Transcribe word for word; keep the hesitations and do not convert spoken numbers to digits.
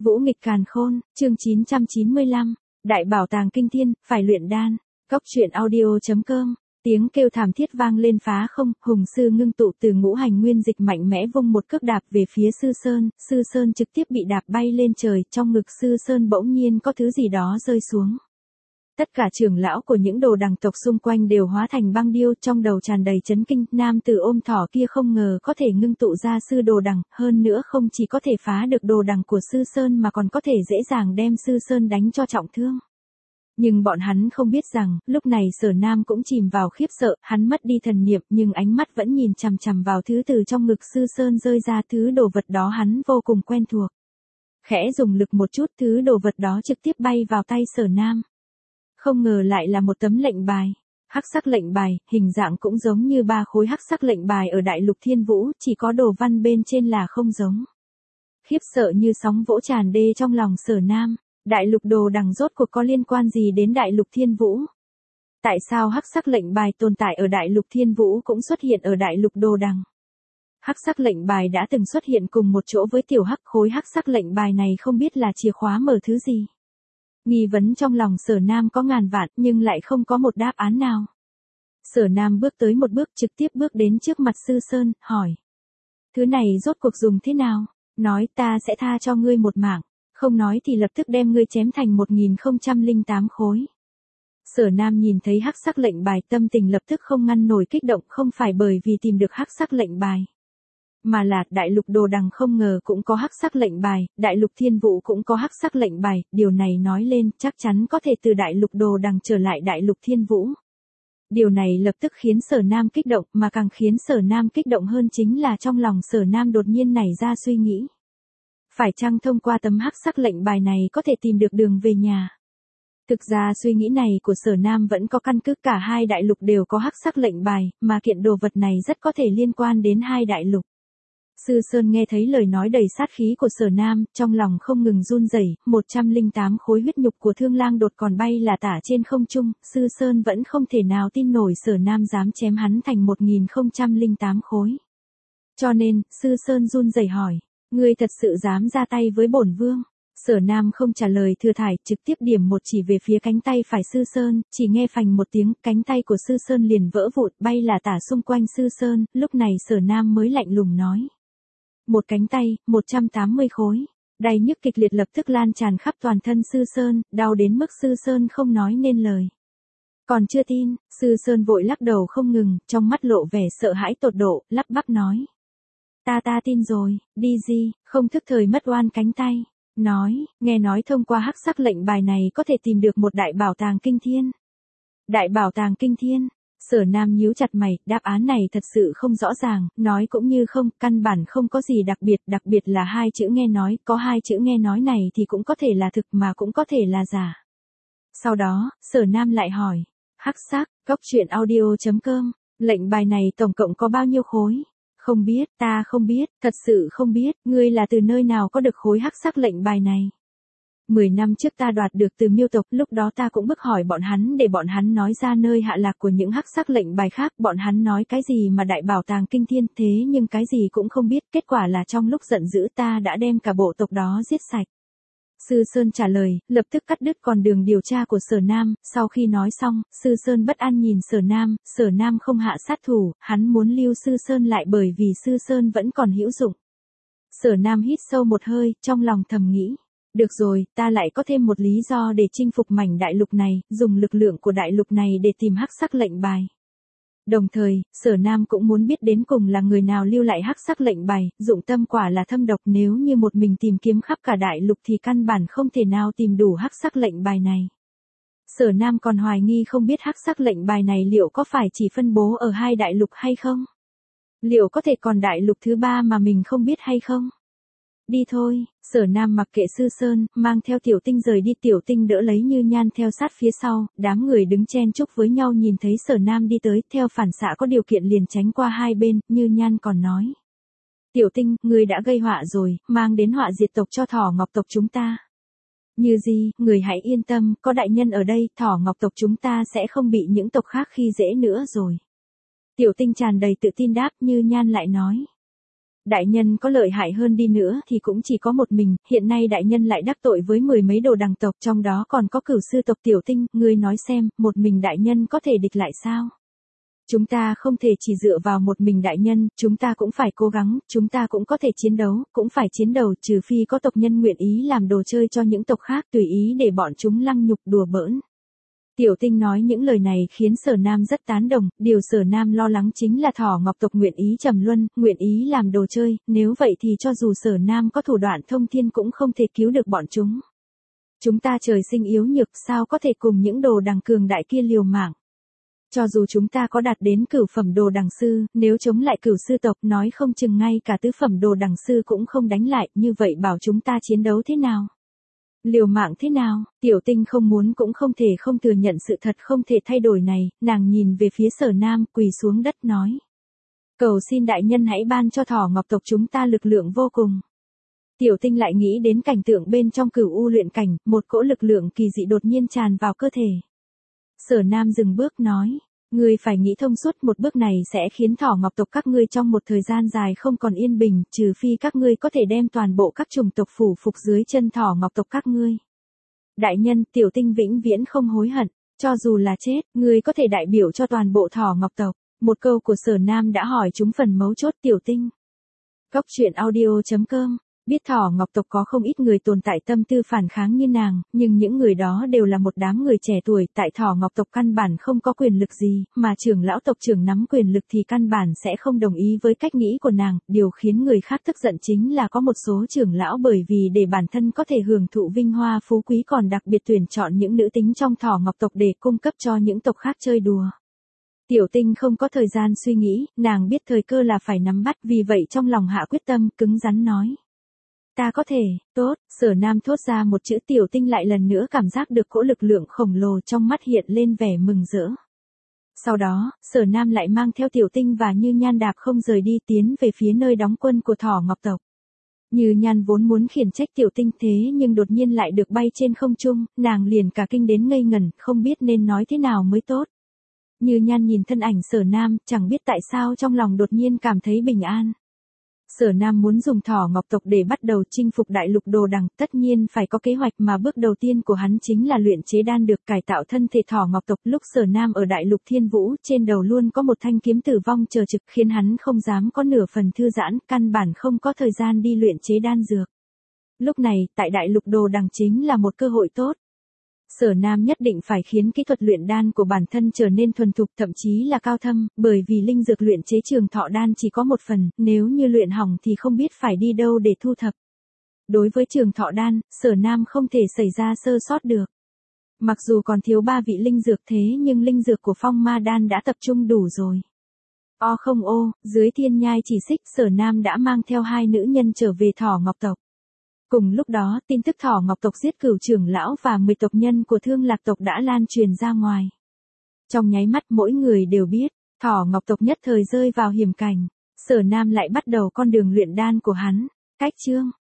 Vũ nghịch càn khôn, chương chín trăm chín mươi lăm, Đại bảo tàng kinh thiên, phải luyện đan. Cốc truyện audio.com, tiếng kêu thảm thiết vang lên phá không, hùng sư ngưng tụ từ ngũ hành nguyên dịch mạnh mẽ vung một cước đạp về phía Sư Sơn, Sư Sơn trực tiếp bị đạp bay lên trời, trong ngực Sư Sơn bỗng nhiên có thứ gì đó rơi xuống. Tất cả trưởng lão của những đồ đằng tộc xung quanh đều hóa thành băng điêu, trong đầu tràn đầy chấn kinh, nam tử ôm thỏ kia không ngờ có thể ngưng tụ ra sư đồ đằng, hơn nữa không chỉ có thể phá được đồ đằng của Sư Sơn mà còn có thể dễ dàng đem Sư Sơn đánh cho trọng thương. Nhưng bọn hắn không biết rằng, lúc này Sở Nam cũng chìm vào khiếp sợ, hắn mất đi thần niệm nhưng ánh mắt vẫn nhìn chằm chằm vào thứ từ trong ngực Sư Sơn rơi ra, thứ đồ vật đó hắn vô cùng quen thuộc. Khẽ dùng lực một chút, thứ đồ vật đó trực tiếp bay vào tay Sở Nam. Không ngờ lại là một tấm lệnh bài. Hắc sắc lệnh bài, hình dạng cũng giống như ba khối hắc sắc lệnh bài ở Đại Lục Thiên Vũ, chỉ có đồ văn bên trên là không giống. Khiếp sợ như sóng vỗ tràn đê trong lòng Sở Nam. Đại lục đồ đằng rốt cuộc có liên quan gì đến Đại Lục Thiên Vũ? Tại sao hắc sắc lệnh bài tồn tại ở Đại Lục Thiên Vũ cũng xuất hiện ở Đại Lục đồ đằng? Hắc sắc lệnh bài đã từng xuất hiện cùng một chỗ với tiểu hắc, khối hắc sắc lệnh bài này không biết là chìa khóa mở thứ gì. Nghi vấn trong lòng Sở Nam có ngàn vạn nhưng lại không có một đáp án nào. Sở Nam bước tới một bước, trực tiếp bước đến trước mặt Sư Sơn, hỏi. Thứ này rốt cuộc dùng thế nào? Nói ta sẽ tha cho ngươi một mạng, không nói thì lập tức đem ngươi chém thành một nghìn không trăm lẻ tám khối. Sở Nam nhìn thấy hắc sắc lệnh bài, tâm tình lập tức không ngăn nổi kích động, không phải bởi vì tìm được hắc sắc lệnh bài, mà là Đại Lục đồ đằng không ngờ cũng có hắc sắc lệnh bài, Đại Lục Thiên Vũ cũng có hắc sắc lệnh bài, điều này nói lên chắc chắn có thể từ Đại Lục đồ đằng trở lại Đại Lục Thiên Vũ. Điều này lập tức khiến Sở Nam kích động, mà càng khiến Sở Nam kích động hơn chính là trong lòng Sở Nam đột nhiên nảy ra suy nghĩ. Phải chăng thông qua tấm hắc sắc lệnh bài này có thể tìm được đường về nhà? Thực ra suy nghĩ này của Sở Nam vẫn có căn cứ, cả hai đại lục đều có hắc sắc lệnh bài, mà kiện đồ vật này rất có thể liên quan đến hai đại lục. Sư Sơn nghe thấy lời nói đầy sát khí của Sở Nam, trong lòng không ngừng run rẩy, một trăm lẻ tám khối huyết nhục của Thương Lang Đột còn bay là tả trên không trung, Sư Sơn vẫn không thể nào tin nổi Sở Nam dám chém hắn thành một nghìn không trăm lẻ tám khối. Cho nên, Sư Sơn run rẩy hỏi, ngươi thật sự dám ra tay với bổn vương? Sở Nam không trả lời thừa thải, trực tiếp điểm một chỉ về phía cánh tay phải Sư Sơn, chỉ nghe phành một tiếng, cánh tay của Sư Sơn liền vỡ vụn, bay là tả xung quanh Sư Sơn, lúc này Sở Nam mới lạnh lùng nói. Một cánh tay, một trăm tám mươi khối. Đau nhức kịch liệt lập tức lan tràn khắp toàn thân Sư Sơn, đau đến mức Sư Sơn không nói nên lời. Còn chưa tin, Sư Sơn vội lắc đầu không ngừng, trong mắt lộ vẻ sợ hãi tột độ, lắp bắp nói. Ta ta tin rồi, đi gì, không thức thời mất oan cánh tay. Nói, nghe nói thông qua hắc sắc lệnh bài này có thể tìm được một đại bảo tàng kinh thiên. Đại bảo tàng kinh thiên. Sở Nam nhíu chặt mày, đáp án này thật sự không rõ ràng, nói cũng như không, căn bản không có gì đặc biệt, đặc biệt là hai chữ nghe nói, có hai chữ nghe nói này thì cũng có thể là thực mà cũng có thể là giả. Sau đó, Sở Nam lại hỏi, hắc sắc, cốc truyện audio.com, lệnh bài này tổng cộng có bao nhiêu khối? Không biết, ta không biết, thật sự không biết, ngươi là từ nơi nào có được khối hắc sắc lệnh bài này? Mười năm trước ta đoạt được từ Miêu tộc, lúc đó ta cũng bức hỏi bọn hắn để bọn hắn nói ra nơi hạ lạc của những hắc sắc lệnh bài khác, bọn hắn nói cái gì mà đại bảo tàng kinh thiên, thế nhưng cái gì cũng không biết, kết quả là trong lúc giận dữ ta đã đem cả bộ tộc đó giết sạch. Sư Sơn trả lời, lập tức cắt đứt con đường điều tra của Sở Nam, sau khi nói xong, Sư Sơn bất an nhìn Sở Nam, Sở Nam không hạ sát thủ, hắn muốn lưu Sư Sơn lại bởi vì Sư Sơn vẫn còn hữu dụng. Sở Nam hít sâu một hơi, trong lòng thầm nghĩ. Được rồi, ta lại có thêm một lý do để chinh phục mảnh đại lục này, dùng lực lượng của đại lục này để tìm hắc sắc lệnh bài. Đồng thời, Sở Nam cũng muốn biết đến cùng là người nào lưu lại hắc sắc lệnh bài, dụng tâm quả là thâm độc, nếu như một mình tìm kiếm khắp cả đại lục thì căn bản không thể nào tìm đủ hắc sắc lệnh bài này. Sở Nam còn hoài nghi không biết hắc sắc lệnh bài này liệu có phải chỉ phân bố ở hai đại lục hay không? Liệu có thể còn đại lục thứ ba mà mình không biết hay không? Đi thôi, Sở Nam mặc kệ Sư Sơn, mang theo Tiểu Tinh rời đi, Tiểu Tinh đỡ lấy Như Nhan theo sát phía sau, đám người đứng chen chúc với nhau nhìn thấy Sở Nam đi tới, theo phản xạ có điều kiện liền tránh qua hai bên, Như Nhan còn nói. Tiểu Tinh, người đã gây họa rồi, mang đến họa diệt tộc cho Thỏ Ngọc tộc chúng ta. Như gì, người hãy yên tâm, có đại nhân ở đây, Thỏ Ngọc tộc chúng ta sẽ không bị những tộc khác khi dễ nữa rồi. Tiểu Tinh tràn đầy tự tin đáp, Như Nhan lại nói. Đại nhân có lợi hại hơn đi nữa thì cũng chỉ có một mình, hiện nay đại nhân lại đắc tội với mười mấy đồ đằng tộc, trong đó còn có cửu sư tộc Tiểu Tinh, ngươi nói xem, một mình đại nhân có thể địch lại sao? Chúng ta không thể chỉ dựa vào một mình đại nhân, chúng ta cũng phải cố gắng, chúng ta cũng có thể chiến đấu, cũng phải chiến đấu, trừ phi có tộc nhân nguyện ý làm đồ chơi cho những tộc khác, tùy ý để bọn chúng lăng nhục đùa bỡn. Tiểu Tinh nói những lời này khiến Sở Nam rất tán đồng, điều Sở Nam lo lắng chính là Thỏ Ngọc tộc nguyện ý trầm luân, nguyện ý làm đồ chơi, nếu vậy thì cho dù Sở Nam có thủ đoạn thông thiên cũng không thể cứu được bọn chúng. Chúng ta trời sinh yếu nhược, sao có thể cùng những đồ đằng cường đại kia liều mạng. Cho dù chúng ta có đạt đến cửu phẩm đồ đằng sư, nếu chống lại cửu sư tộc nói không chừng ngay cả tứ phẩm đồ đằng sư cũng không đánh lại, như vậy bảo chúng ta chiến đấu thế nào? Liều mạng thế nào? Tiểu Tinh không muốn cũng không thể không thừa nhận sự thật không thể thay đổi này, nàng nhìn về phía Sở Nam, quỳ xuống đất nói. Cầu xin đại nhân hãy ban cho Thỏ Ngọc tộc chúng ta lực lượng vô cùng. Tiểu Tinh lại nghĩ đến cảnh tượng bên trong cửu u luyện cảnh, một cỗ lực lượng kỳ dị đột nhiên tràn vào cơ thể. Sở Nam dừng bước nói, ngươi phải nghĩ thông suốt, một bước này sẽ khiến Thỏ Ngọc tộc các ngươi trong một thời gian dài không còn yên bình, trừ phi các ngươi có thể đem toàn bộ các chủng tộc phủ phục dưới chân Thỏ Ngọc tộc các ngươi. Đại nhân, Tiểu Tinh vĩnh viễn không hối hận, cho dù là chết, ngươi có thể đại biểu cho toàn bộ Thỏ Ngọc tộc. Một câu của Sở Nam đã hỏi chúng phần mấu chốt Tiểu Tinh. Cốc truyện audio chấm com. Biết Thỏ Ngọc tộc có không ít người tồn tại tâm tư phản kháng như nàng, nhưng những người đó đều là một đám người trẻ tuổi, tại Thỏ Ngọc tộc căn bản không có quyền lực gì, mà trưởng lão tộc trưởng nắm quyền lực thì căn bản sẽ không đồng ý với cách nghĩ của nàng, điều khiến người khác tức giận chính là có một số trưởng lão bởi vì để bản thân có thể hưởng thụ vinh hoa phú quý còn đặc biệt tuyển chọn những nữ tính trong Thỏ Ngọc tộc để cung cấp cho những tộc khác chơi đùa. Tiểu Tinh không có thời gian suy nghĩ, nàng biết thời cơ là phải nắm bắt, vì vậy trong lòng hạ quyết tâm, cứng rắn nói. Ta có thể, tốt, Sở Nam thốt ra một chữ. Tiểu Tinh lại lần nữa cảm giác được cỗ lực lượng khổng lồ trong mắt hiện lên vẻ mừng rỡ. Sau đó, Sở Nam lại mang theo Tiểu Tinh và Như Nhan đạp không rời đi tiến về phía nơi đóng quân của Thỏ Ngọc tộc. Như Nhan vốn muốn khiển trách Tiểu Tinh thế nhưng đột nhiên lại được bay trên không trung, nàng liền cả kinh đến ngây ngẩn, không biết nên nói thế nào mới tốt. Như Nhan nhìn thân ảnh Sở Nam, chẳng biết tại sao trong lòng đột nhiên cảm thấy bình an. Sở Nam muốn dùng Thỏ Ngọc tộc để bắt đầu chinh phục đại lục đồ đằng, tất nhiên phải có kế hoạch mà bước đầu tiên của hắn chính là luyện chế đan được cải tạo thân thể Thỏ Ngọc tộc. Lúc Sở Nam ở đại lục Thiên Vũ, trên đầu luôn có một thanh kiếm tử vong chờ trực khiến hắn không dám có nửa phần thư giãn, căn bản không có thời gian đi luyện chế đan dược. Lúc này, tại đại lục đồ đằng chính là một cơ hội tốt. Sở Nam nhất định phải khiến kỹ thuật luyện đan của bản thân trở nên thuần thục, thậm chí là cao thâm, bởi vì linh dược luyện chế trường thọ đan chỉ có một phần, nếu như luyện hỏng thì không biết phải đi đâu để thu thập. Đối với trường thọ đan, Sở Nam không thể xảy ra sơ sót được. Mặc dù còn thiếu ba vị linh dược thế nhưng linh dược của phong ma đan đã tập trung đủ rồi. O không ô, dưới thiên nhai chỉ xích, Sở Nam đã mang theo hai nữ nhân trở về Thỏ Ngọc tộc. Cùng lúc đó, tin tức Thỏ Ngọc tộc giết cửu trưởng lão và mười tộc nhân của Thương Lạc tộc đã lan truyền ra ngoài. Trong nháy mắt mỗi người đều biết, Thỏ Ngọc tộc nhất thời rơi vào hiểm cảnh. Sở Nam lại bắt đầu con đường luyện đan của hắn. Cách chương